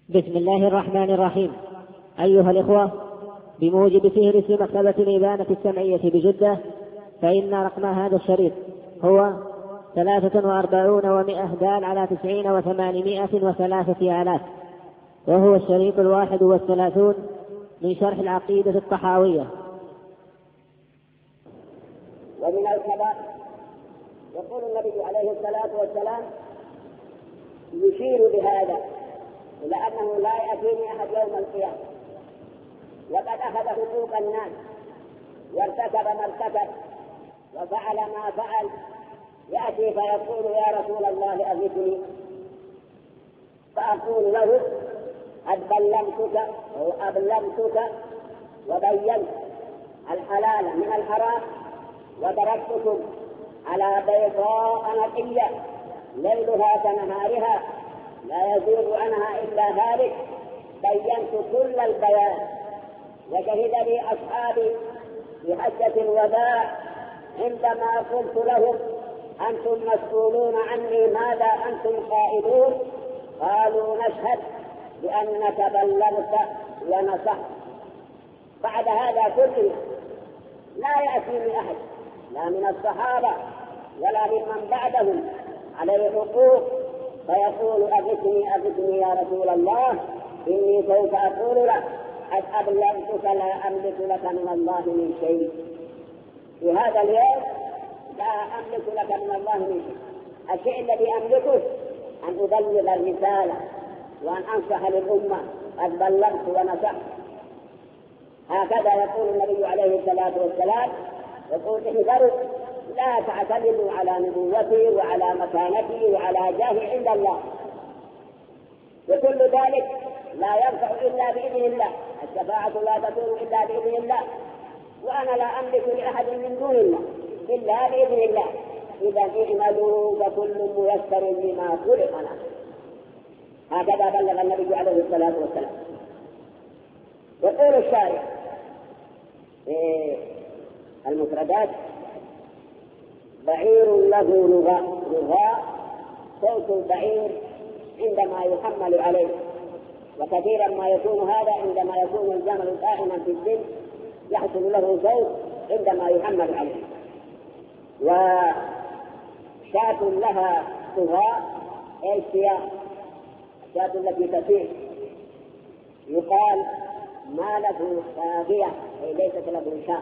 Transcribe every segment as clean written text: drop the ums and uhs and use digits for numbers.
بسم الله الرحمن الرحيم. أيها الإخوة، بموجب فهرس مكتبة الإبانة السمعية بجدة، فإن رقم هذا الشريط هو 43 دال على 90 و803 آلاف، وهو الشريط 31 من شرح العقيدة الطحاوية. ومن الكبائر يقول النبي عليه الصلاة والسلام يشير بهذا إلى أنه لا يأتيني أحد يوم القيامة وقد أخذ حقوق الناس وارتكب ما ارتكب وفعل ما فعل، يأتي فيقول يا رسول الله أغثني، فأقول له قد بلغتك أو أبلغتك وبينت الحلال من الحرام وتركتكم على بيضاء نقية ليلها كنهارها لا يزيغ عنها إلا هالك، بينت كل البيان. وشهد لي أصحابي في حجة الوداع عندما قلت لهم أنتم مسؤولون عني ماذا أنتم قائلون؟ قالوا نشهد بأنك بلغت ونصحت. بعد هذا كله لا يأتيني أحد لا من الصحابة ولا ممن بعدهم عليه حقوق فيقول أغثني يا رسول الله، إني سوف أقول لك قد أبلغتك لا أملك لك من الله من شيء. في هذا اليوم لا أملك لك من الله من شيء. الشيء الذي أملكه أن أبلغ الرسالة وأن أنصح للأمة، قد بلغت ونصحت. هكذا يقول النبي عليه الصلاة والسلام، يقول احذروا لا تعتمدوا على نبوتي وعلى مكانتي وعلى جاهي عند الله، وكل ذلك لا ينفع إلا بإذن الله، الشفاعة لا تكون إلا بإذن الله، وأنا لا أملك لأحد من دون الله إلا بإذن الله. إذا اعملوا فكل ميسر لما خلق له. هكذا بلغ النبي عليه الصلاة والسلام. يقول الشارع المفردات بعير له رغاء صوت البعير عندما يحمل عليه، وكثيرا ما يكون هذا عندما يكون الجمل قائما في السن يحصل له صوت عندما يحمل عليه. وشاة لها رغاء أي سياق، الشاة التي تسير يقال ما له صاغية أي ليست له شاة.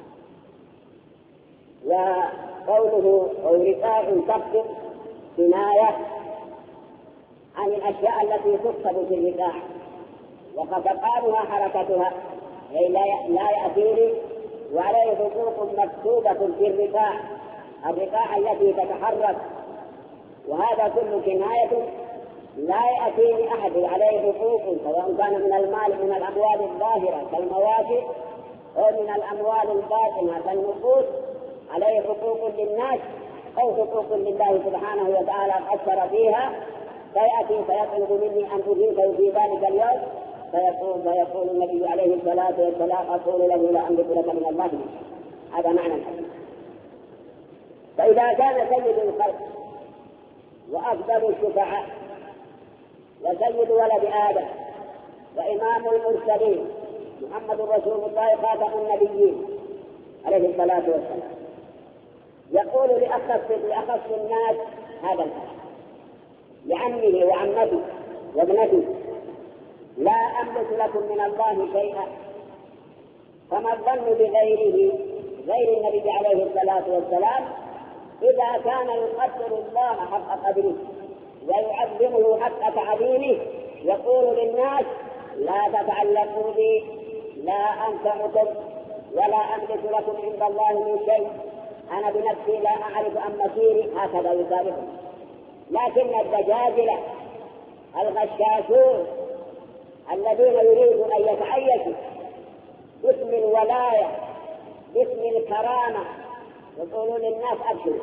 وقوله أو رقاء تقصد كناية عن الأشياء التي تكتب في الرقاع، وخفقانها حركتها أي لا يأتيني وعليه حقوق مكتوبة في الرقاع التي تتحرك. وهذا كل كناية لا يأتيني أحد عليه حقوق، سواء كان من المال من الأموال الظاهرة كالمواشي أو من الأموال الباطنة كالنقود، عليه حقوق للناس أو حقوق لله سبحانه وتعالى قصر فيها، فيأتي فيطلب مني أن أجيبه في ذلك اليوم، فيقول النبي عليه الصلاة والسلام أقول له لا أملك لك من الله. هذا معنى الحديث. فإذا كان سيد الخلق وأفضل الشفعاء وسيد ولد آدم وإمام المرسلين محمد رسول الله خاتم النبيين عليه الصلاة والسلام يقول لأخص الناس هذا الكلام لعمه وعمته وابنته: لا أملك لكم من الله شيئا. فما الظن بغيره غير النبي عليه الصلاة والسلام إذا كان يقدر الله حق قدره ويعظمه حق تعظيمه، يقول للناس لا تتعلقوا بي، لا أنفعكم ولا أملك لكم عند الله من شيء، أنا بنفسي لا أعرف عن مسيري، هكذا يصارحه. لكن الدجاجلة الغشاشون الذين يريدون أن يتعيشوا باسم الولاية باسم الكرامة يقولون للناس أبشروا،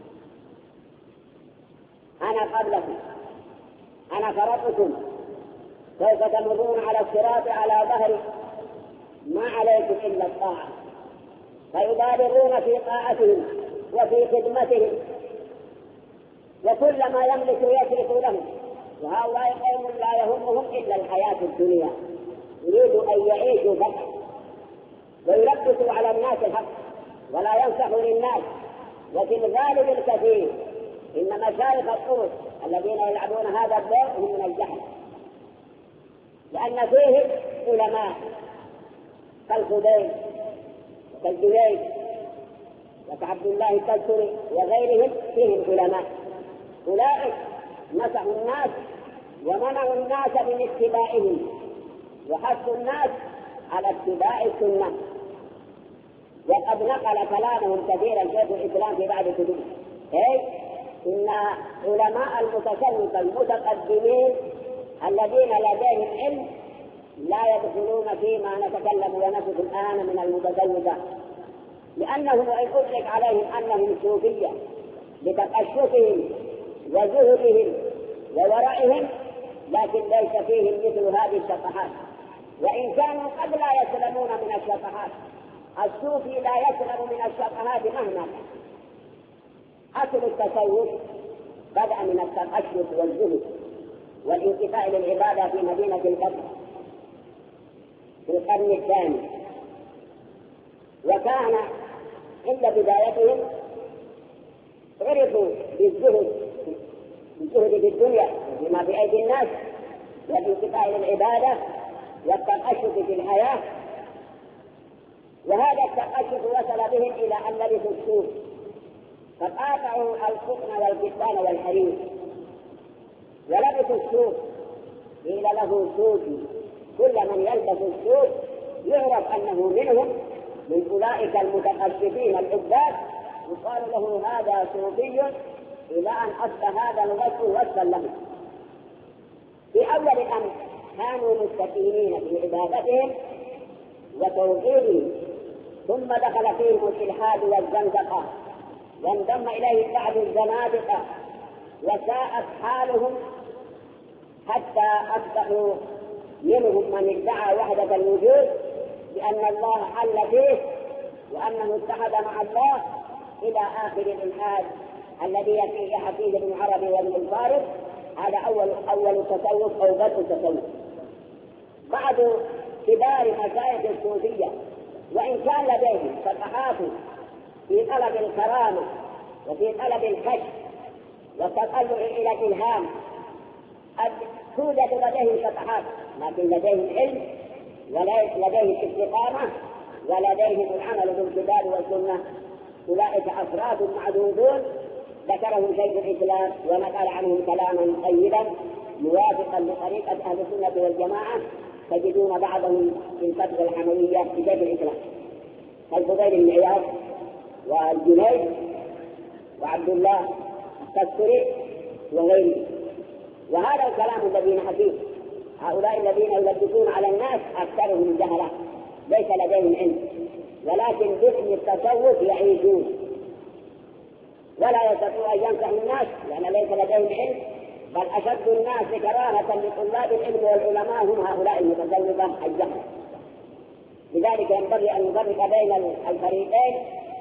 أنا قبلكم، أنا فرطكم، سوف تمرون على الصراط على ظهري، ما عليكم إلا الطاعة. فيبالغون في طاعتهم وفي خدمتهم، وكل ما يملك يصرف لهم وهؤلاء قوم لا يهمهم إلا الحياة الدنيا، يريدوا أن يعيشوا فقط ويلبسوا على الناس الحق ولا ينصحوا للناس. وفي الغالب الكثير إن مشايخ الطرق الذين يلعبون هذا الدور هم من الجهل، لأن فيه علماء كالخديوي وكالجويني وكعبد الله التذكري وغيرهم، فيهم علماء أولئك نصحوا الناس ومنعوا الناس من اتباعهم وحثوا الناس على اتباع السنة. وقد نقل كلامهم كثيرا شيخ الإسلام في بعض كتبه إن علماء المتصوف المتقدمين الذين لديهم علم لا يدخلون فيما نتكلم ونصف الآن من المتصوفة، لأنهم وإن أطلق عليهم أنهم صوفية لتقشفهم وزهدهم وورائهم، لكن ليس فيهم مثل هذه الشطحات، وإن كانوا قد لا يسلمون من الشطحات. الصوفي لا يسلم من الشطحات مهما كان. أصل التصوف بدأ من التقشف والزهد والانتفاع للعبادة في مدينة الفتح في القرن الثاني، وكان عند بدايتهم عرفوا بالزهد في الدنيا وفيما في أيدي الناس والانتفاع للعبادة والتقشف في الحياة. وهذا التقشف وصل بهم إلى أن لبسوا السوق فقاطعوا القطن والكتان والحرير ولبسوا السوق. قيل له صوفي، كل من يلبس السوق يعرف أنه منهم من أولئك المتقشفين العباد، يقال له هذا صوفي، إلى أن أصبح هذا الوصف وصفا له. في أول الأمر كانوا مستقيمين في عبادتهم وتوحيدهم، ثم دخل فيهم الإلحاد والزندقة وانضم إليه بعض الزنادقة وساءت حالهم حتى أصبحوا منهم من ادعى وحدة الوجود بأن الله حل فيه وأنه اتحد مع الله إلى آخر الإلحاد الذي يحكيه ابن عربي وابن الفارس. هذا أول التصوف أو بدء التصوف. بعض كبار مشايخ الصوفية وإن كان لديهم فتحات في طلب الكرامة وفي طلب الكشف والتطلع إلى الإلهام، توجد لديهم فتحات، لكن لديهم علم ولديهم استقامة ولديهم العمل بالكتاب والسنة. أولئك أفراد معدودون ذكرهم شيخ الإسلام ونقل عنهم كلاما طيبا موافقا لطريقة أهل السنة والجماعة. تجدون بعضهم في الفتوى الحموية في شيخ الإسلام كالفضيل بن عياض والجنيد وعبد الله التذكري وغيره. وهذا الكلام الذي نحكيه هؤلاء الذين يلبسون على الناس أكثرهم جهلة ليس لديهم علم، ولكن باسم التصوف يعيشون ولا يستطيعوا أن ينصحوا الناس لأن ليس لديهم علم، بل أشد الناس كراهة لطلاب العلم والعلماء هم هؤلاء المتصوفة الجهل. لذلك ينبغي أن نفرق بين الفريقين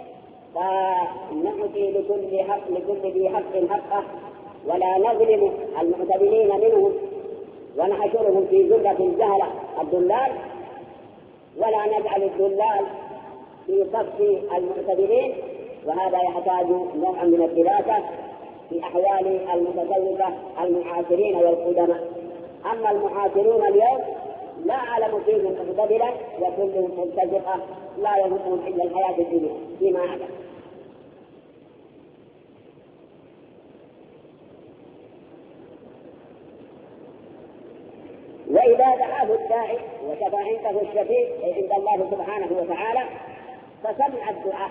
فنعطي لكل ذي حق حقه ولا نظلم المعتدلين منهم ونحشرهم في زمرة الجهلة الضلال، ولا نجعل الضلال في صف المعتدلين. وهذا يحتاج نوعا من الدراسة في أحوال المتصوفة المعاصرين والقدماء. أما المعاصرون اليوم لا أعلم فيهم معتدلا وكلهم مبتدئة لا يهمهم إلا الحياة الدنيا فيما أعلم. وإذا دعاه الداعي وشفع عنده الشفيع عند الله سبحانه وتعالى فسمع الدعاء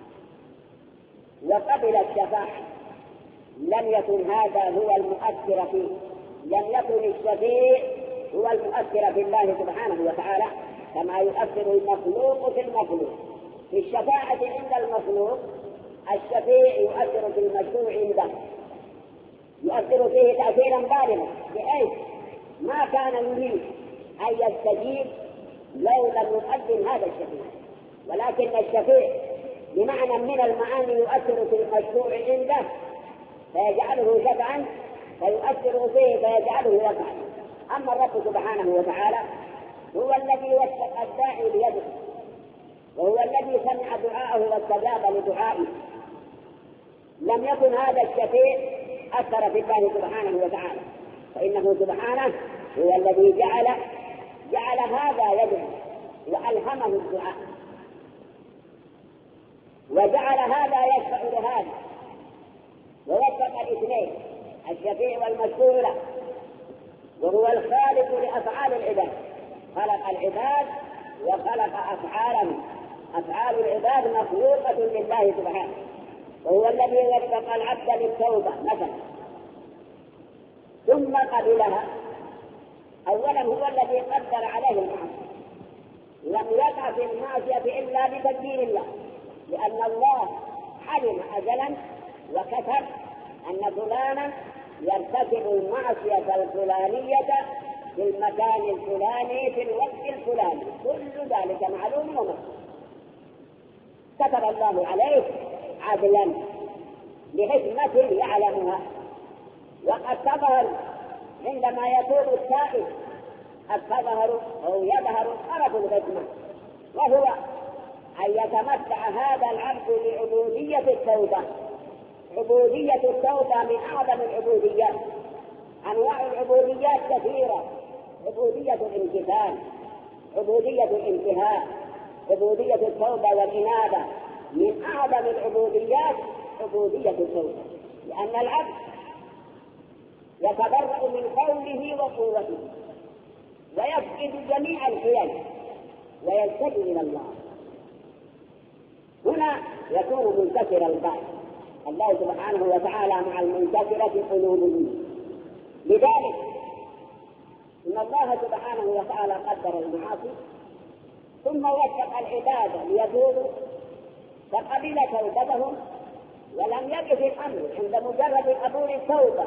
وقبل الشفاعة لم يكن هذا هو المؤثر فيه، لم يكن الشفيع هو المؤثر في الله سبحانه وتعالى كما يؤثر المخلوق في المخلوق. في الشفاعة عند المخلوق الشفيع يؤثر في المشروع عنده، يؤثر فيه تأثيرا بالغا بحيث ما كان يريد أن يستجيب لو لم يقدم هذا الشفيع، ولكن الشفيع بمعنى من المعاني يؤثر في المشروع عنده فيجعله شفعا فيؤثر فيه فيجعله يفعل. أما الرب سبحانه وتعالى هو الذي وفق الداعي بيده، وهو الذي سمع دعاءه واستجاب لدعائه. لم يكن هذا الشفيع أثر في الله سبحانه وتعالى، فإنه سبحانه هو الذي جعل هذا يدعو وألهمه الدعاء، وجعل هذا يشفع لهذا، ووفق الاثنين الشفيع والمشفوع له، وهو الخالق لأفعال العباد، خلق العباد وخلق أفعالهم. أفعال العباد مخلوقة لله سبحانه، وهو الذي وفق العبد للتوبة مثلا ثم قبلها. أولا هو الذي قدر عليه المعصية، لم يقع في المعصية إلا بتدبير الله، لأن الله علم أجلا وكتب أن فلانا يرتكب المعصية الفلانية في المكان الفلاني في الوقت الفلاني، كل ذلك معلوم ومكتوب، كتب الله عليه عدلا لحكمة يعلمها. وقد تظهر عندما يتوب التائب، قد تظهر أو يظهر طرف الحكمة، وهو أن يتمتع هذا العبد بعبودية التوبة. عبودية التوبة من أعظم العبوديات. أنواع العبوديات كثيرة: عبودية الامتثال، عبودية الانتهاء، عبودية التوبة والإنابة. من أعظم العبوديات عبودية التوبة، لأن العبد يتبرأ من قوله وقوته ويفقد جميع الحيل ويلتجئ إلى الله. هنا يكون منكسر القلب. الله سبحانه وتعالى مع المنكسرة قلوبهم. لذلك إن الله سبحانه وتعالى قدر المعاصي ثم وفق العباد ليتوبوا فقبل توبتهم، ولم يقف الأمر عند مجرد قبول التوبة،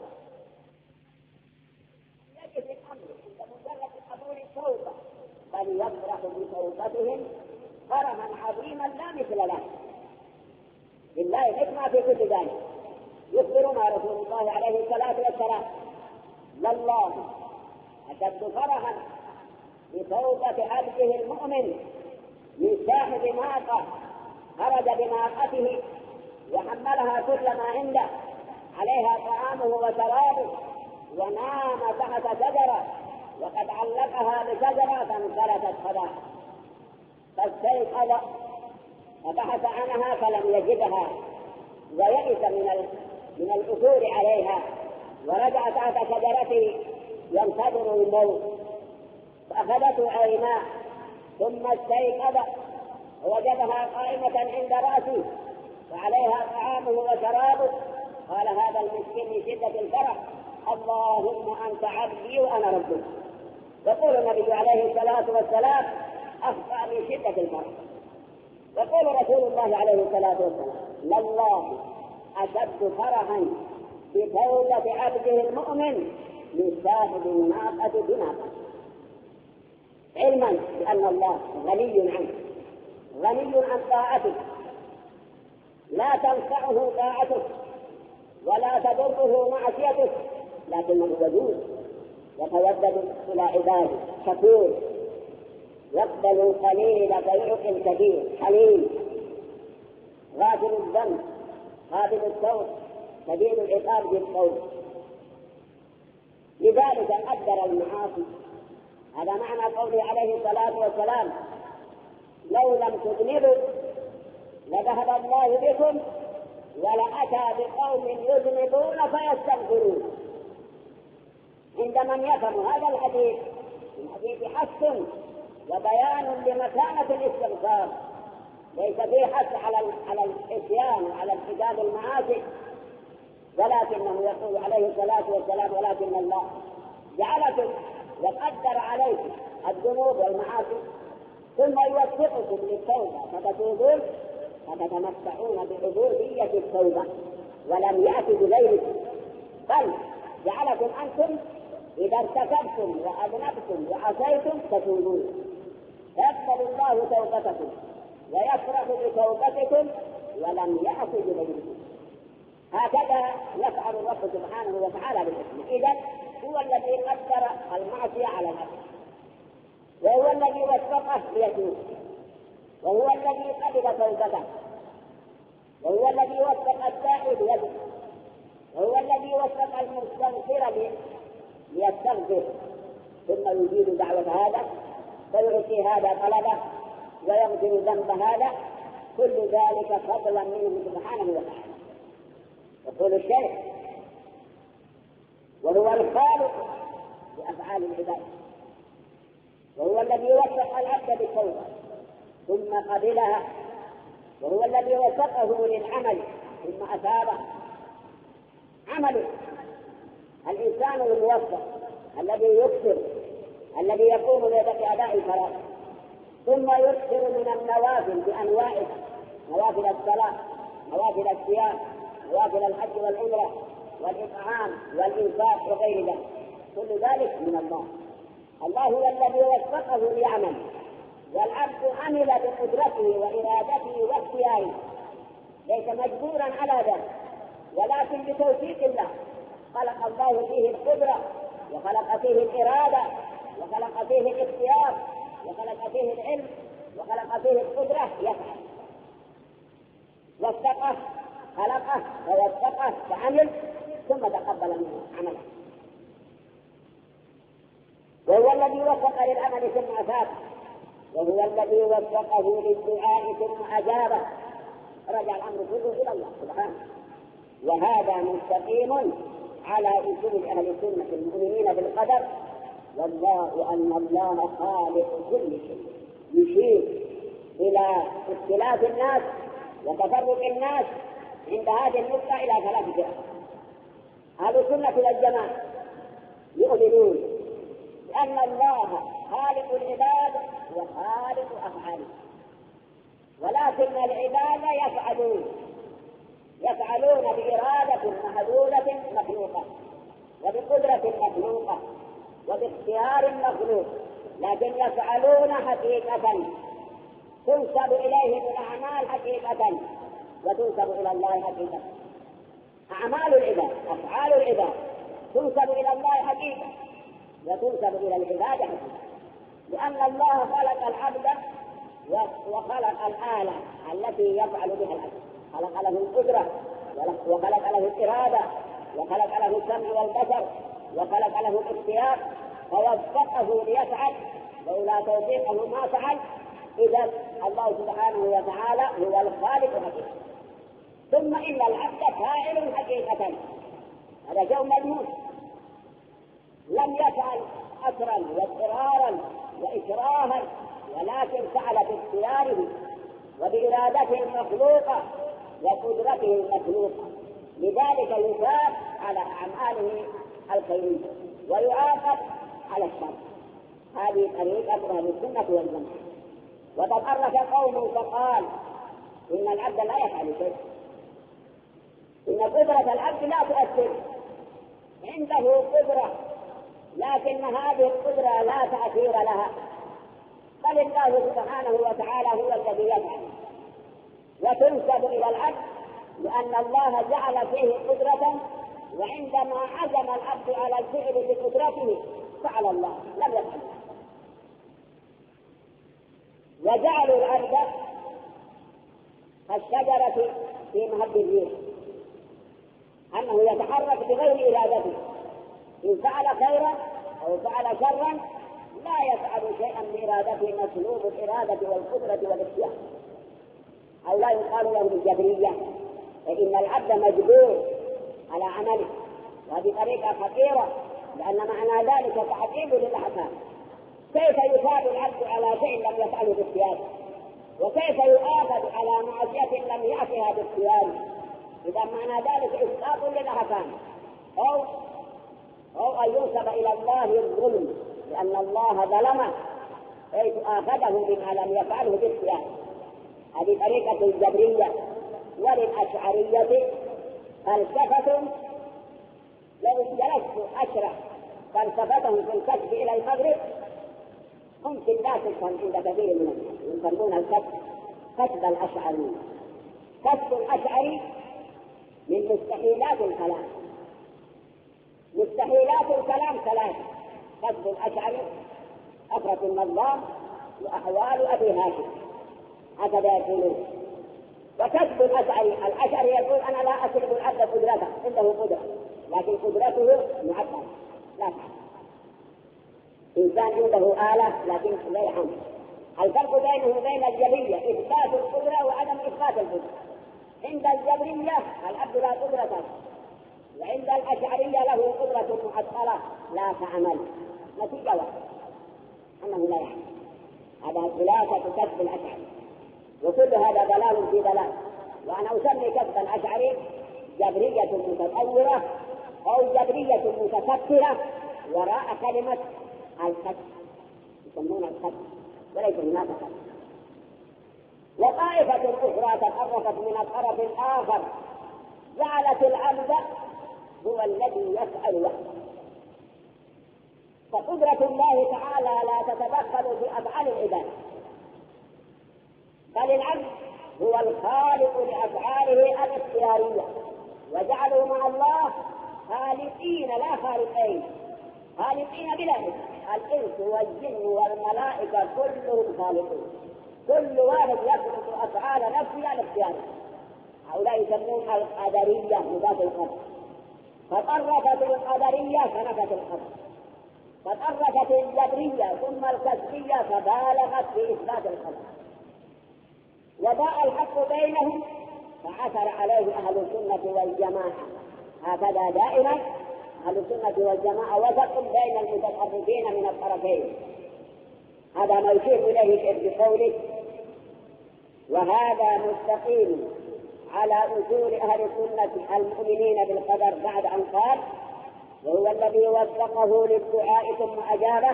بل يفرح بتوبتهم فرحا عظيما لا مثل له. لله الحكمة في كل ذلك. يخبرنا رسول الله عليه الصلاة والسلام: لله أشد فرحا بتوبة عبده المؤمن من صاحب ناقة خرج بناقته وحملها كل ما عنده، عليها طعامه وشرابه، ونام تحت شجرة وقد علقها بشجرة فانفلتت خباها، فاستيقظ فبحث عنها فلم يجدها، ويئس من العثور عليها، ورجع تحت شجرته ينتظر الموت، فأخذته عيناه ثم استيقظ ووجدها قائمة عند رأسه وعليها طعامه وشرابه. قال هذا المسكين من شدة الفرح: اللهم أنت عبدي وأنا ربك. يقول النبي عليه الصلاة والسلام: أخطأ من شدة الفرح. يقول رسول الله عليه الصلاة والسلام: لله أشد فرحا بتوبة عبده المؤمن من صاحب الناقة بناقة، علما بأن الله غني عنه، غني عن طاعته، لا تنفعه طاعته ولا تضره معصيته، لكنه ودود يتودد إلى عباده، شكور، يقبل القليل فيعطي الكثير، حليم، غافل الذنب، قابل التوب، شديد العقاب بالقول. لذلك قدر المعاصي. هذا معنى قوله عليه الصلاة والسلام: لو لم تذنبوا لذهب الله بكم ولأتى بقوم يذنبون فيستغفرون. عند من يفهم هذا الحديث، الحديث حث وبيان لمكانة الاستغفار، ليس فيه حث على العصيان وعلى ارتكاب المعاصي، ولكنه يقول عليه الصلاة والسلام: ولكن الله جعلكم وقدر عليكم الذنوب والمعاصي ثم يوفقكم للتوبة فتتوبون فتتمتعون بعبودية التوبة، ولم يأتي بغيركم، بل جعلكم أنتم إذا ارتكبتم وأذنبتم وعصيتم تتوبون، يقبل الله توبتكم ويفرح بتوبتكم ولم يأتي بغيركم. هكذا يفعل الرب سبحانه وتعالى بالحكمة. إذن هو الذي قدر المعصية على العبد، وهو الذي وفقه ليتوب، وهو الذي قبل توبته، وهو الذي وفق التائب بيده، وهو الذي وفق المستغفر ليستغفر، ثم يجيب دعوة هذا فيعطي هذا طلبه ويغفر ذنب هذا، كل ذلك فضلا منه سبحانه وتعالى. يقول الشيخ: وهو الخالق لأفعال العباد، وهو الذي وفق العبد بالتوبة ثم قبلها، وهو الذي وفقه للعمل ثم أثابه. عمله الإنسان الموفق الذي يكثر، الذي يقوم بأداء الفرائض، ثم يكثر من النوافل بأنواعها، نوافل الصلاة، نوافل الصيام، نوافل الحج والعمرة والإطعام والإنفاق وغير ذلك، كل ذلك من الله. الله هو الذي وفقه ليعمل، والعبد عمل بقدرته وإرادته واختياره، ليس مجبورا على ذلك، ولكن بتوفيق الله. خلق الله فيه القدرة، وخلق فيه الإرادة، وخلق فيه الاختيار، وخلق فيه العلم، وخلق فيه القدرة يفعل. وفقه، خلقه ووفقه فعمل، ثم تقبل منه عمله. وهو الذي وفق للعمل ثم أثاب، وهو الذي وفقه للدعاء ثم أجابه. رجع الأمر كله إلى الله سبحانه، وهذا مستقيم على أصول أهل السنة المؤمنين بالقدر، والله أن الله خالق كل شيء. يشير إلى اختلاف الناس وتفرق الناس عند هذه النقطة إلى ثلاث فرق. أهل السنة والجماعة يؤمنون بأن الله خالق العباد وخالق أفعالهم، ولكن العباد يفعلون بإرادة محدودة مخلوقة، وبقدرة مخلوقة، وباختيار مخلوق، لكن يفعلون حقيقة تنسب إليهم الأعمال حقيقة، وتنسب إلى الله حقيقة. أعمال العباد، أفعال العباد تنسب إلى الله حقيقة، وتنسب إلى العباد حقيقة، لأن الله خلق العبد وخلق الآلة التي يفعل بها العبد، خلق له القدرة، وخلق له الإرادة، وخلق له السمع والبصر، وخلق له الاختيار، فوفقه ليفعل، لولا توفيقه ما فعل. إذن الله سبحانه وتعالى هو الخالق حقيقة. ثم إن العبد فاعل حقيقة، هذا شيء مجنون، لم يفعل أسرا واضطرارا وإكراها، ولكن فعل باختياره وبإرادته المخلوقة وقدرته المخلوقة. لذلك يثاب على أعماله الخيرية ويعاقب على الشر. هذه طريقة أهل السنة والجماعة. وتطرف قوم فقال إن العبد لا يفعل شيء، إن قدرة العبد لا تؤثر، عنده قدرة لكن هذه القدرة لا تأثير لها، بل الله سبحانه وتعالى هو الذي يفعل، وتنسب إلى العبد لأن الله جعل فيه قدرة، وعندما عزم العبد على الفعل بقدرته فعل الله، لم يفعل. وجعلوا العبد كالشجرة في مهب الريح، أنه يتحرك بغير إرادته، إن فعل خيرا أو فعل شرا لا يفعل شيئا بإرادته، مسلوب الإرادة والقدرة والاختيار. أو لا يقال له بالجبرية، فإن العبد مجبور على عمله، وهذه طريقة خطيرة، لأن معنى ذلك تعقيد للأحكام. كيف يثاب العبد على شيء لم يفعله باختياره، وكيف يؤاخذ على معصية لم يأتها باختياره؟ إذا معنى ذلك إسقاط للأحكام، أو أن ينسب إلى الله الظلم، لأن الله ظلمه حيث آخذه بما لم يفعله باختياره. هذه طريقة الجبرية. وللأشعرية فلسفة لو جلست أشرح فلسفتهم في الكشف إلى المغرب ممكن لا تفهم عند كثير من الناس، يسمون الكشف كشف الأشعري. كشف الأشعري من مستحيلات الكلام. مستحيلات الكلام ثلاثة: كسب الأشعري، أفرة النظام، وأحوال أبي هاشم، هكذا يقولون. وكسب الأشعري يقول: أنا لا أسلب العبد قدرته، عنده قدرة لكن قدرته معطلة لا تعمل. إنسان عنده آلة لكن لا يعمل. الفرق بينه وبين الجبرية إثبات القدرة وعدم إثبات القدرة. عند الجبرية العبد لا قدرة له، وعند الأشعرية له قدرة معطلة لا تعمل، نتيجة واحدة أنه لا يعمل. هذا خلاصة كسب الأشعري، وكل هذا ضلال في ضلال. وأنا أسمي كسب الأشعري جبرية متطورة أو جبرية متفكرة وراء كلمة الكسب، يسمون الكسب وليس هناك كسب. وطائفة أخرى تطرفت من الطرف الآخر جعلت العبد هو الذي يفعل وحده، فقدرة الله تعالى لا تتدخل في أفعال العباد، بل العبد هو الخالق لأفعاله الاختيارية، وجعلوا مع الله خالقين لا خالقين، خالقين بلا اسم. الإنس والجن والملائكة كلهم خالقون، كل واحد يخلق أفعال نفسه الاختيارية. هؤلاء يسمون القدرية مضاف القدر، فطرفت القدرية فنفت القدر، فطرفت الجبرية ثم الكسبية فبالغت في إثبات القدر، وضاء الحق بينهم فعثر عليه أهل السنة والجماعة. هكذا دائما أهل السنة والجماعة وسط بين المتطرفين من الطرفين. هذا ما يشير إليه بقوله: وهذا مستقيم على أصول أهل السنة المؤمنين بالقدر، بعد أن قال: وهو الذي وفقه للدعاء ثم أجابه،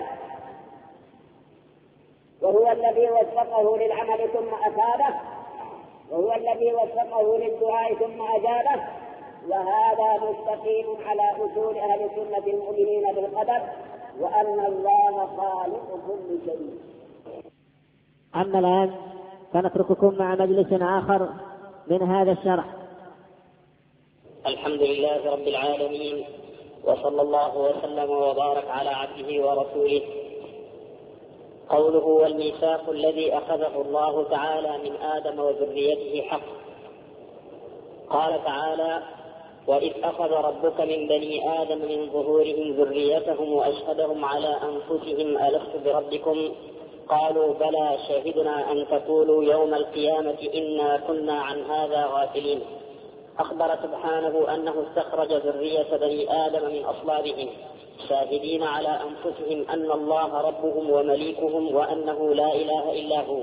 وهو الذي وفقه للعمل ثم أثابه، وهو الذي وفقه للدعاء ثم أجابه. وهذا مستقيم على أصول أهل السنة المؤمنين بالقدر، وأن الله خالق كل شيء. أما الآن فنترككم مع مجلس آخر من هذا الشرح. الحمد لله رب العالمين، وصلى الله وسلم وبارك على عبده ورسوله. قوله: والميثاق الذي أخذه الله تعالى من آدم وذريته حق. قال تعالى: وإذ أخذ ربك من بني آدم من ظهورهم ذريتهم وأشهدهم على أنفسهم ألست بربكم قالوا بلى شهدنا أن تقولوا يوم القيامة إنا كنا عن هذا غافلين. أخبر سبحانه أنه استخرج ذرية بني آدم من أصلابهم شاهدين على أنفسهم أن الله ربهم ومليكهم وأنه لا إله إلا هو.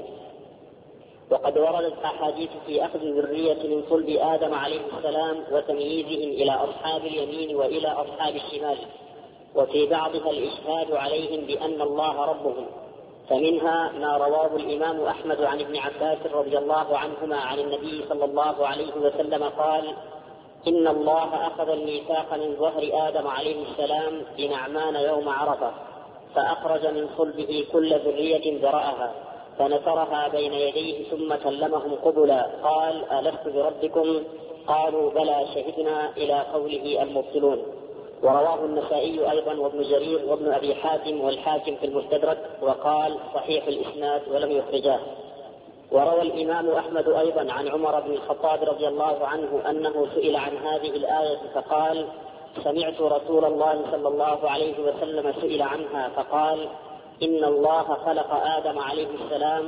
وقد وردت أحاديث في أخذ الذرية من صلب آدم عليه السلام وتمييزهم إلى أصحاب اليمين وإلى أصحاب الشمال، وفي بعضها الإشهاد عليهم بأن الله ربهم. فمنها ما رواه الإمام أحمد عن ابن عباس رضي الله عنهما عن النبي صلى الله عليه وسلم قال: إن الله أخذ الميثاق من ظهر آدم عليه السلام بنعمان يوم عرفة، فأخرج من صلبه كل ذرية ذرأها فنثرها بين يديه ثم كلمهم قبلا قال: ألست بربكم؟ قالوا بلى شهدنا، إلى قوله المبطلون. ورواه النسائي أيضا وابن جرير وابن أبي حاتم والحاكم في المستدرك، وقال صحيح الإسناد ولم يخرجاه. وروى الإمام أحمد أيضا عن عمر بن الخطاب رضي الله عنه أنه سئل عن هذه الآية فقال: سمعت رسول الله صلى الله عليه وسلم سئل عنها فقال: إن الله خلق آدم عليه السلام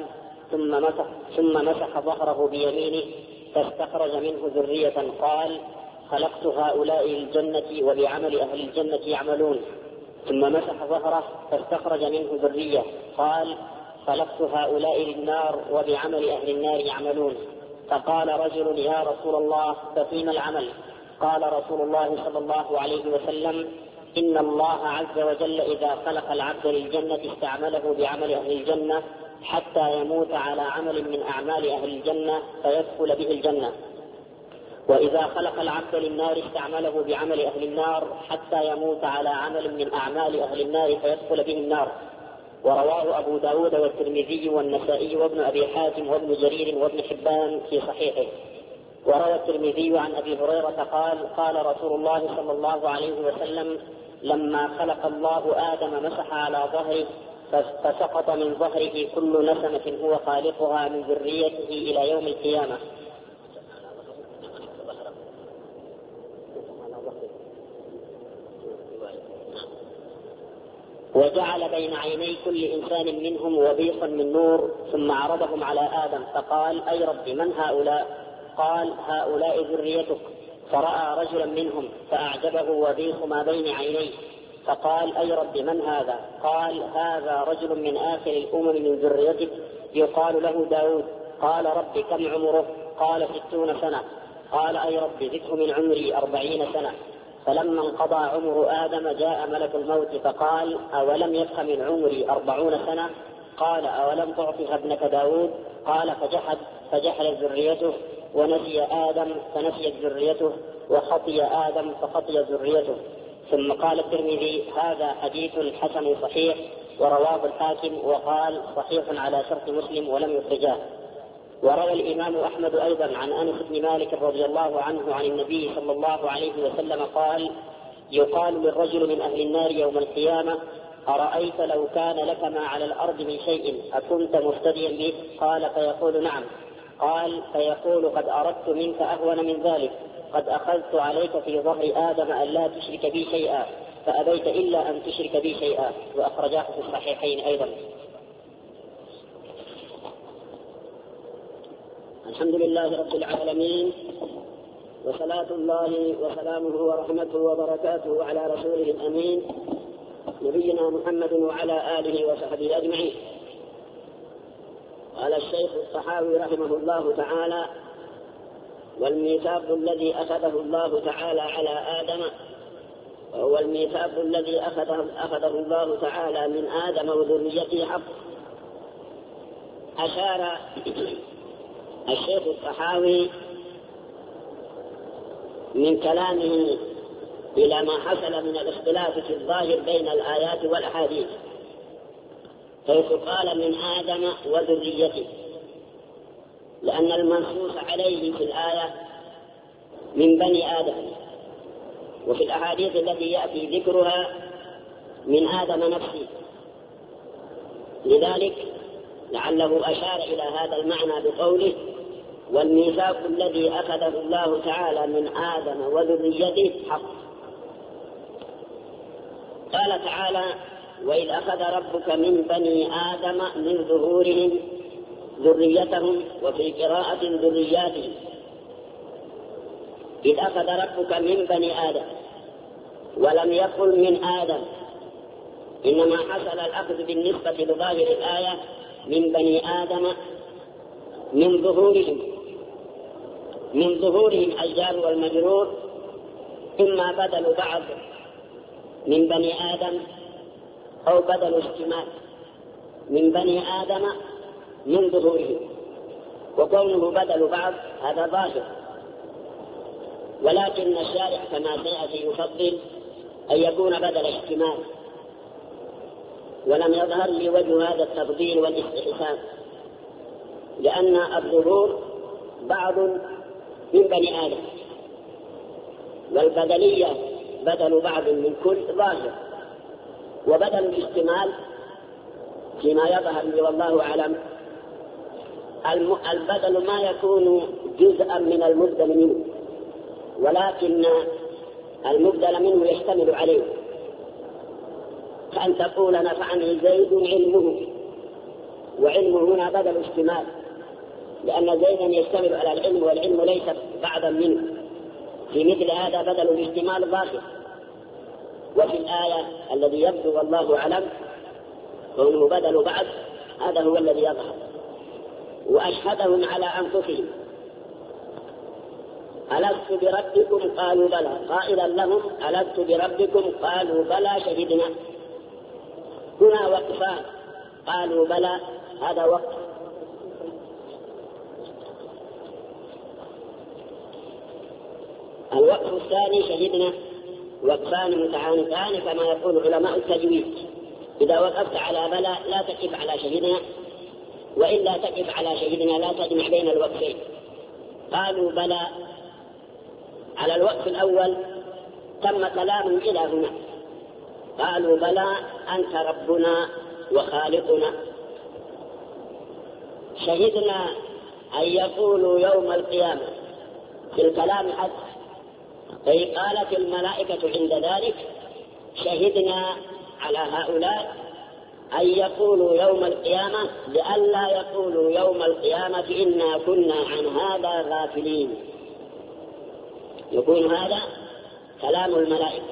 ثم مسح ظهره بيمينه فاستخرج منه ذرية قال: خلقت هؤلاء للجنة وبعمل أهل الجنة يعملون. ثم مسح ظهره فاستخرج منه ذرية قال: خلقت هؤلاء للنار وبعمل أهل النار يعملون. فقال رجل: يا رسول الله ففيما العمل؟ قال رسول الله صلى الله عليه وسلم: إن الله عز وجل إذا خلق العبد للجنة استعمله بعمل أهل الجنة حتى يموت على عمل من أعمال أهل الجنة فيدخل به الجنة، وإذا خلق العبد للنار استعمله بعمل أهل النار حتى يموت على عمل من أعمال أهل النار فيدخل به النار. ورواه أبو داود والترمذي والنسائي وابن أبي حاتم وابن جرير وابن حبان في صحيحه. وروى الترمذي عن أبي هريرة قال قال رسول الله صلى الله عليه وسلم: لما خلق الله آدم مسح على ظهره فسقط من ظهره كل نسمة هو خالقها من ذريته إلى يوم القيامة. وجعل بين عيني كل إنسان منهم وبيصا من نور، ثم عرضهم على آدم فقال: أي رب من هؤلاء؟ قال: هؤلاء ذريتك. فرأى رجلا منهم فأعجبه وبيص ما بين عينيه، فقال: أي رب من هذا؟ قال: هذا رجل من آخر الأمم من ذريتك يقال له داود. قال: رب كم عمره؟ قال: 60 سنة. قال: أي رب زده من عمري 40 سنة. فلما انقضى عمر آدم جاء ملك الموت فقال: أولم يبق من عمري 40 سنة؟ قال: أولم تعطها ابنك داود؟ قال: فجحلت ذريته، ونسي آدم فنسيت ذريته، وخطي آدم فخطيت ذريته. ثم قال الترمذي: هذا حديث حسن صحيح، ورواه الحاكم وقال صحيح على شرط مسلم ولم يخرجاه. وروى الإمام أحمد أيضا عن أنس بن مالك رضي الله عنه عن النبي صلى الله عليه وسلم قال: يقال للرجل من أهل النار يوم القيامة: أرأيت لو كان لك ما على الأرض من شيء أكنت مفتديا به؟ قال: فيقول: نعم. قال: فيقول: قد أردت منك أهون من ذلك، قد أخذت عليك في ظهر آدم أن لا تشرك بي شيئا، فأبيت إلا أن تشرك بي شيئا. وأخرجاه في الصحيحين أيضا. الحمد لله رب العالمين، وصلاة الله وسلامه ورحمته وبركاته على رسوله الأمين نبينا محمد وعلى آله وصحبه أجمعين. قال الشيخ الطحاوي رحمه الله تعالى: والميثاق الذي أخذه الله تعالى على آدم وهو الميثاق الذي أخذه الله تعالى من آدم وذريته حق. أشار الشيخ الطحاوي من كلامه إلى ما حصل من الاختلاف في الظاهر بين الآيات والأحاديث، حيث قال من آدم وذريته، لأن المنصوص عليه في الآية من بني آدم، وفي الأحاديث التي يأتي ذكرها من آدم نفسه. لذلك لعله أشار إلى هذا المعنى بقوله: والميثاق الذي أخذه الله تعالى من آدم وذريته حق. قال تعالى: وإذ أخذ ربك من بني آدم من ظهورهم ذريتهم، وفي قراءة ذرياتهم. إذ أخذ ربك من بني آدم، ولم يقل من آدم، إنما حصل الأخذ بالنسبة لظاهر الآية من بني آدم من ظهورهم الجار والمجرور إما بدل بعض من بني آدم أو بدل اشتمال من بني آدم من ظهورهم، وكونه بدل بعض هذا ظاهر، ولكن الشارع كما سيأتي يفضل أن يكون بدل اشتمال، ولم يظهر لي وجه هذا التفضيل والاستحسان، لأن الظهور بعض من بني آدم، والبدلية بدل بعض من كل ظاهر، وبدل الاحتمال فيما يظهر لي والله أعلم البدل ما يكون جزءا من المبدل منه، ولكن المبدل منه يحتمل عليه، كأن تقول نفعني زيد علمه، وعلمه هنا بدل اشتمال، لأن زيدا يشتمل على العلم والعلم ليس بعضا منه، في مثل هذا بدل الاحتمال ظاهر. وفي الآية الذي يبدو والله أعلم كونه بدل بعض، هذا هو الذي يظهر. وأشهدهم على أنفسهم ألست بربكم قالوا بلى، قائلا لهم ألست بربكم قالوا بلى شهدنا. هنا وقفان، قالوا بلى هذا وقف، الوقف الثاني شهدنا، وقفان متعانقان كما يقول علماء التجويد: إذا وقفت على بلى لا تقف على شهدنا، وإلا تقف على شهدنا لا تجمع بين الوقفين. قالوا بلى. على الوقف الأول تم كلامهم إلى هنا، قالوا بلى أنت ربنا وخالقنا. شهدنا أن يقولوا يوم القيامة في الكلام حتى، أي قالت الملائكة عند ذلك شهدنا على هؤلاء أن يقولوا يوم القيامة لئلا يقولوا يوم القيامة إنا كنا عن هذا غافلين. يكون هذا كلام الملائكة.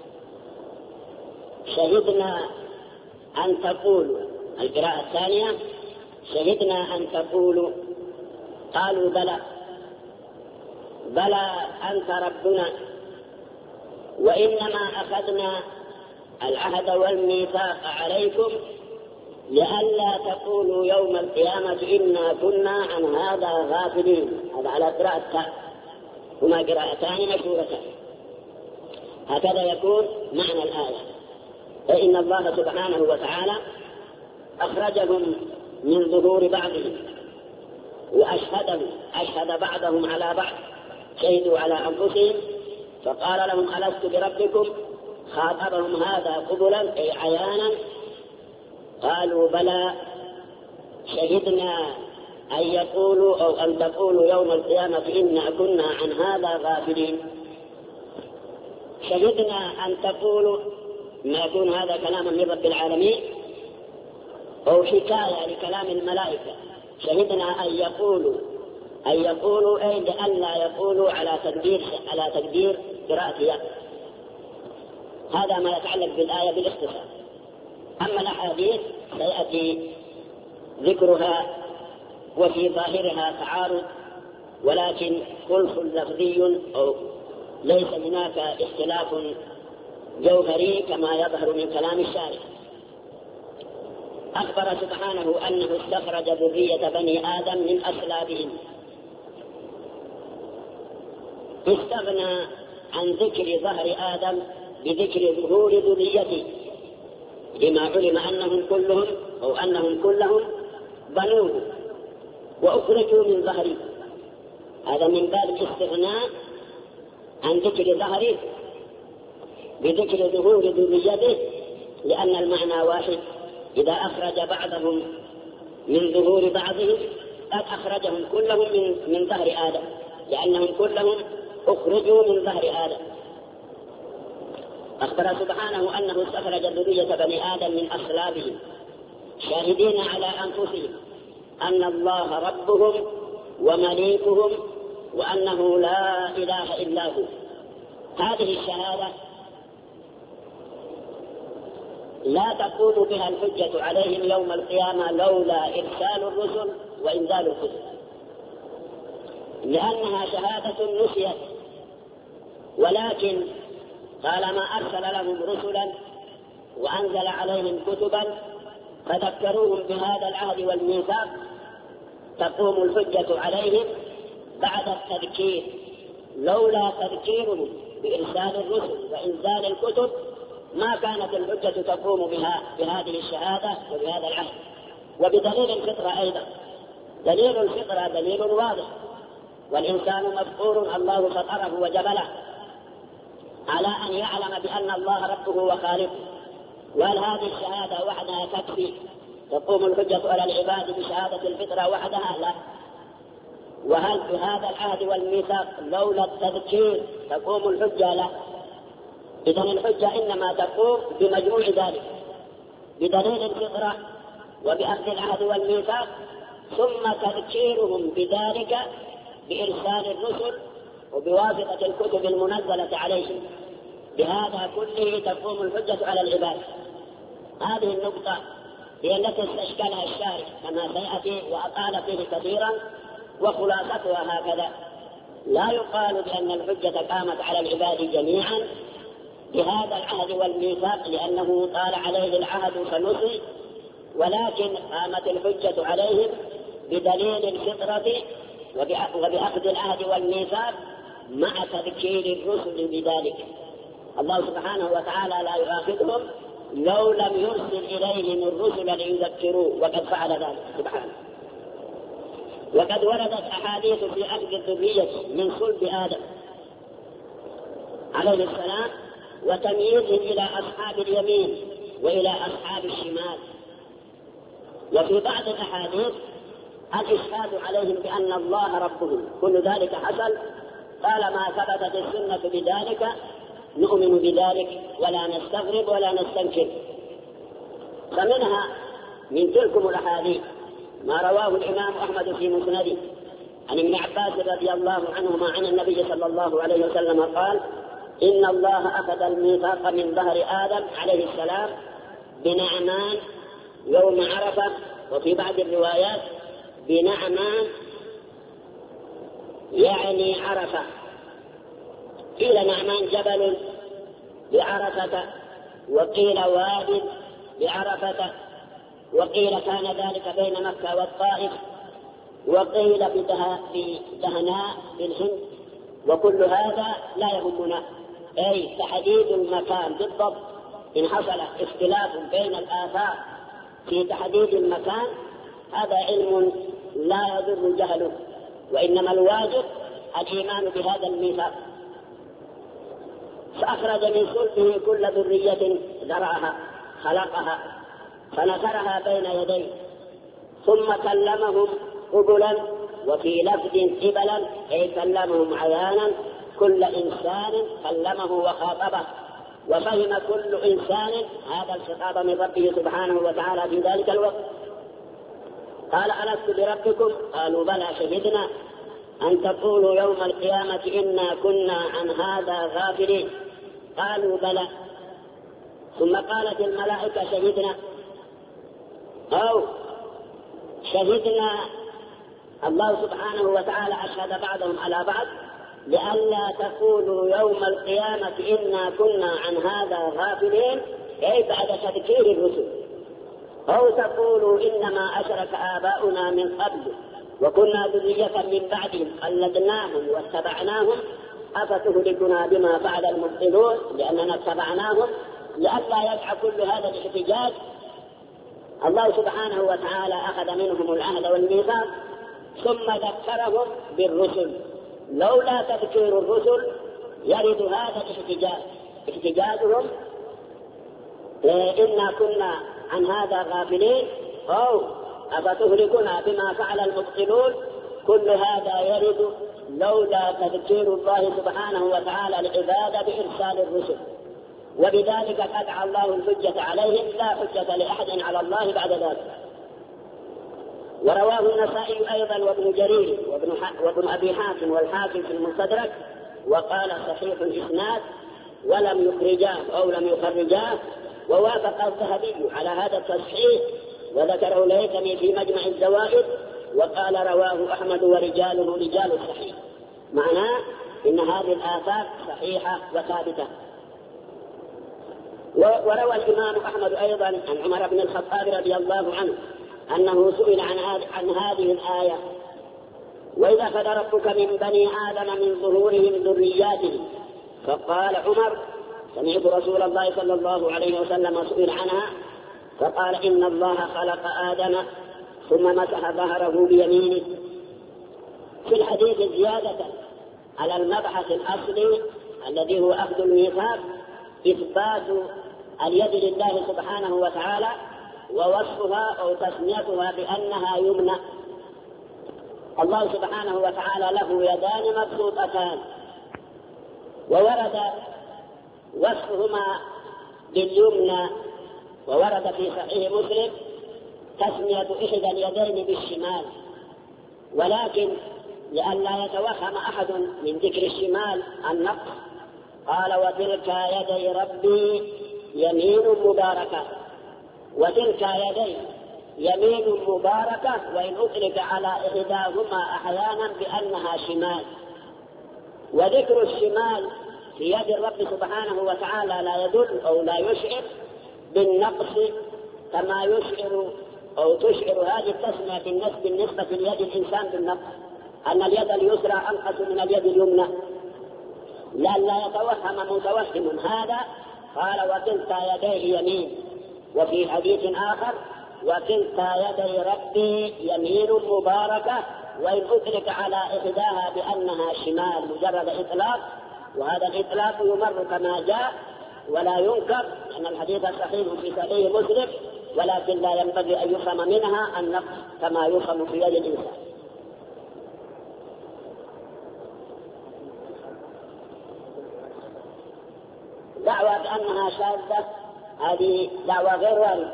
شهدنا أن تقولوا، القراءة الثانية شهدنا أن تقولوا، قالوا بلى بلى أنت ربنا، وإنما أخذنا العهد والميثاق عليكم لئلا تقولوا يوم القيامة إنا كنا عن هذا غافلين. هذا على قراءة التاء، هما قراءتان مشهورتان. هكذا يكون معنى الآية. فإن الله سبحانه وتعالى أخرجهم من ظهور بعضهم وأشهدهم، أشهد بعضهم على بعض، شهدوا على أنفسهم فقال لهم ألست بربكم؟ خاطبهم هذا قبلا أي عيانا، قالوا بلى شهدنا أن يقولوا أو أن تقولوا يوم القيامة إنا كنا عن هذا غافلين. شهدنا أن تقولوا، ما يكون هذا كلاما من رب العالمين أو حكاية لكلام الملائكة. شهدنا أن يقولوا أي لئلا يقولوا على تقدير قراءة. هذا ما يتعلق بالآية بالاختصار. أما الأحاديث سيأتي ذكرها وفي ظاهرها تعارض، ولكن خلف لفظي أو ليس هناك اختلاف جوهري كما يظهر من كلام الشارع. أخبر سبحانه أنه استخرج ذرية بني آدم من أسلابهم، استغنى عن ذكر ظهر آدم بذكر ظهور ذريته، لما علم أنهم كلهم بنوه وأخرجوا من ظهره. هذا من باب الاستغناء عن ذكر ظهره بذكر ظهور ذريته، لأن المعنى واحد. إذا أخرج بعضهم من ظهور بعضهم قد أخرجهم كلهم من ظهر آدم، لأنهم كلهم أخرجوا من ظهر آدم. أخبر سبحانه أنه استخرج ذرية بني آدم من أصلابهم، شاهدين على أنفسهم أن الله ربهم ومليكهم وأنه لا إله إلا هو. هذه الشهادة لا تقوم بها الحجة عليهم يوم القيامة لولا إرسال الرسل وإنزال الكتب، لأنها شهادة نسيت، ولكن طالما أرسل لهم رسلا وأنزل عليهم كتبا فذكروهم بهذا العهد والميثاق تقوم الحجة عليهم بعد التذكير. لولا تذكيرهم بإرسال الرسل وإنزال الكتب ما كانت الحجة تقوم بهذه الشهادة وبهذا العهد. وبدليل الفطرة أيضا، دليل الفطرة دليل واضح، والإنسان مفطور الله فطره وجبله على أن يعلم بأن الله ربه وخالقه. وهل هذه الشهادة وحدها تكفي؟ تقوم الحجة على العباد بشهادة الفطرة وحدها؟ لا. وهل بهذا العهد والميثاق لولا التذكير تقوم الحجة؟ لا. إذن الحجة إنما تقوم بمجموع ذلك، بدليل الفطرة وبأخذ العهد والميثاق، ثم تذكيرهم بذلك بإرسال الرسل وبواسطة الكتب المنزلة عليهم. بهذا كله تقوم الحجة على العباد. هذه النقطة هي التي استشكلها الشارع كما سيأتي وأطال فيه كثيرا، وخلاصتها هكذا: لا يقال بأن الحجة قامت على العباد جميعا بهذا العهد والميثاق لأنه طال عليه العهد فنسي، ولكن قامت الحجة عليهم بدليل الفطرة وبأخذ العهد والميثاق مع تذكير الرسل بذلك. الله سبحانه وتعالى لا يؤاخذهم لو لم يرسل إليهم الرسل ليذكروا، وقد فعل ذلك سبحانه. وقد وردت أحاديث في أخذ الذرية من صلب آدم عليه السلام وتمييزهم إلى أصحاب اليمين وإلى أصحاب الشمال. وفي بعض الأحاديث الإشهاد عليهم بأن الله ربهم، كل ذلك حصل طالما ثبتت السنة بذلك نؤمن بذلك ولا نستغرب ولا نستنكر. فمنها من تلكم الأحاديث ما رواه الإمام أحمد في مسنده عن ابن عباس رضي الله عنهما عن النبي صلى الله عليه وسلم قال: إن الله أخذ الميثاق من ظهر آدم عليه السلام بنعمان يوم عرفة، وفي بعض الروايات بنعمان يعني عرفة. قيل نعمان جبل بعرفة، وقيل واد بعرفة، وقيل كان ذلك بين مكة والطائف، وقيل بدهناء بالهند. وكل هذا لا يهمنا، أي تحديد المكان بالضبط. إن حصل اختلاف بين الآثار في تحديد المكان هذا علم لا يضر جهله، وإنما الواجب الإيمان بهذا الميثاق. فأخرج من صلبه كل ذرية ذرعها خلقها فنثرها بين يديه، ثم كلمهم قبلا، وفي لفظ قبلا أي كلمهم عيانا، كل إنسان كلمه وخاطبه، وفهم كل إنسان هذا الخطاب من ربه سبحانه وتعالى في ذلك الوقت. قال: ألست بربكم؟ قالوا: بلى شهدنا أن تقولوا يوم القيامة إنا كنا عن هذا غافلين. قالوا: بلى. ثم قالت الملائكة: شهدنا، أو شهدنا. الله سبحانه وتعالى أشهد بعضهم على بعض لئلا تقولوا يوم القيامة إنا كنا عن هذا غافلين، أي بعد تذكير الرسل، أو تقولوا إنما أشرك آباؤنا من قبل وكنا ذرية من بعدهم قلدناهم واتبعناهم أفتهلكنا بما فعل المبطلون، لأننا اتبعناهم لئلا يقع كل هذا الاحتجاج. الله سبحانه وتعالى أخذ منهم العهد والميثاق ثم ذكرهم بالرسل. لولا تذكير الرسل يرد هذا الاحتجاج، احتجاجهم إنا كنا عن هذا غافلين، أو أفتهلكنا بما فعل المبطلون. كل هذا يرد لولا تذكير الله سبحانه وتعالى العباد بإرسال الرسل، وبذلك قطع الله الحجة عليهم، لا حجة لأحد على الله بعد ذلك. ورواه النسائي أيضا وابن جرير وابن أبي حاتم والحاكم في المستدرك، وقال صحيح الإسناد، ولم يخرجاه أو لم يخرجاه، ووافق الذهبي على هذا التصحيح، وذكره الهيثمي في مجمع الزوائد، وقال رواه أحمد ورجاله رجال الصحيح. معناه إن هذه الآثار صحيحة وثابتة. وروى الإمام أحمد أيضا عن عمر بن الخطاب رضي الله عنه أنه سئل عن هذه الآية: وإذا أخذ ربك من بني آدم من ظهورهم ذرياتهم. فقال عمر: سمعت رسول الله صلى الله عليه وسلم سئل عنها فقال: إن الله خلق آدم ثم مسح ظهره بيمينه. في الحديث زيادة على المبحث الأصلي الذي هو أخذ الميثاق، إثبات اليد لله سبحانه وتعالى، ووصفها أو تسميتها بأنها يمنى. الله سبحانه وتعالى له يدان مبسوطتان، وورد وصفهما باليمنى، وورد في صحيح مسلم تسمية إحدى اليدين بالشمال، ولكن لئلا يتوهم أحد من ذكر الشمال النقص قال: وتلك يدي ربي يمين مباركة. وتلك يدي يمين مباركة، وإن أطلق على إحداهما أحيانا بأنها شمال. وذكر الشمال في يد الرب سبحانه وتعالى لا يدل أو لا يشعر بالنقص كما يشعر أو تشعر هذه التسمية بالنسبة ليد الإنسان بالنقص، أن اليد اليسرى أنقص من اليد اليمنى، لئلا يتوهم متوهم هذا. قال: وكلتا يديه يمين. وفي حديث آخر: وكلتا يدي ربي يمين مباركة وإن أدرك على إحداها بأنها شمال مجرد إطلاق، وهذا الإطلاق يمر كما جاء ولا ينكر، أن الحديث صحيح في صحيح مسلم، ولكن لا ينبغي أن يفهم منها النقص كما يفهم في يد الإنسان. دعوى بأنها شاذة هذه دعوى غير واردة،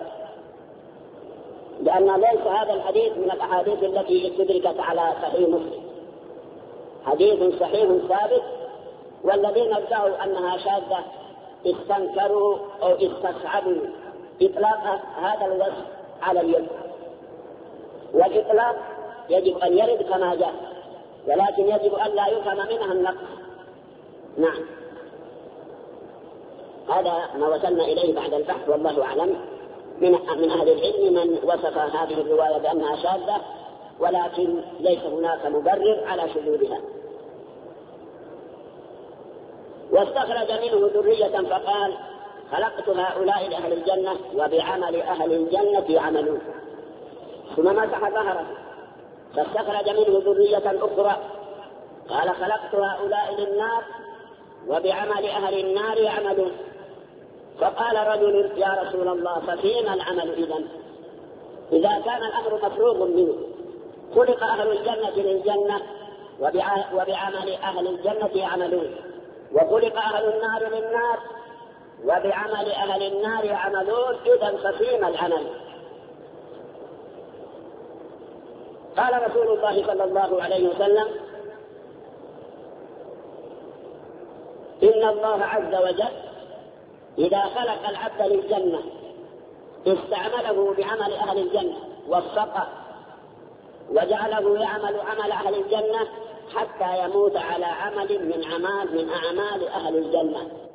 لأن ليس هذا الحديث من الأحاديث التي استدركت على صحيح مسلم، حديث صحيح ثابت، والذين ادعوا أنها شاذة استنكروا أو استصعبوا إطلاق هذا الوصف على اليد، والإطلاق يجب أن يرد كما جاء، ولكن يجب أن لا يفهم منها النقص. نعم، هذا ما وصلنا إليه بعد البحث، والله أعلم. من أهل العلم من وصف هذه الرواية بأنها شاذة، ولكن ليس هناك مبرر على شذوذها. واستخرج منه ذرية فقال: خلقت هؤلاء لأهل الجنة وبعمل أهل الجنة يعملون. ثم مسح ظهره فاستخرج منه ذرية أخرى قال: خلقت هؤلاء للنار وبعمل أهل النار يعملون. فقال رجل: يا رسول الله، ففيما العمل إذن؟ إذا كان الأمر مفروغ منه، خلق أهل الجنة للجنة وبعمل أهل الجنة يعملون، وخلق أهل النار للنار وبعمل أهل النار يعملون، إذن ففيما العمل؟ قال رسول الله صلى الله عليه وسلم: إن الله عز وجل إذا خلق العبد للجنة استعمله بعمل أهل الجنة وفقه وجعله يعمل عمل أهل الجنة حتى يموت على عمل من أعمال أهل الجنة،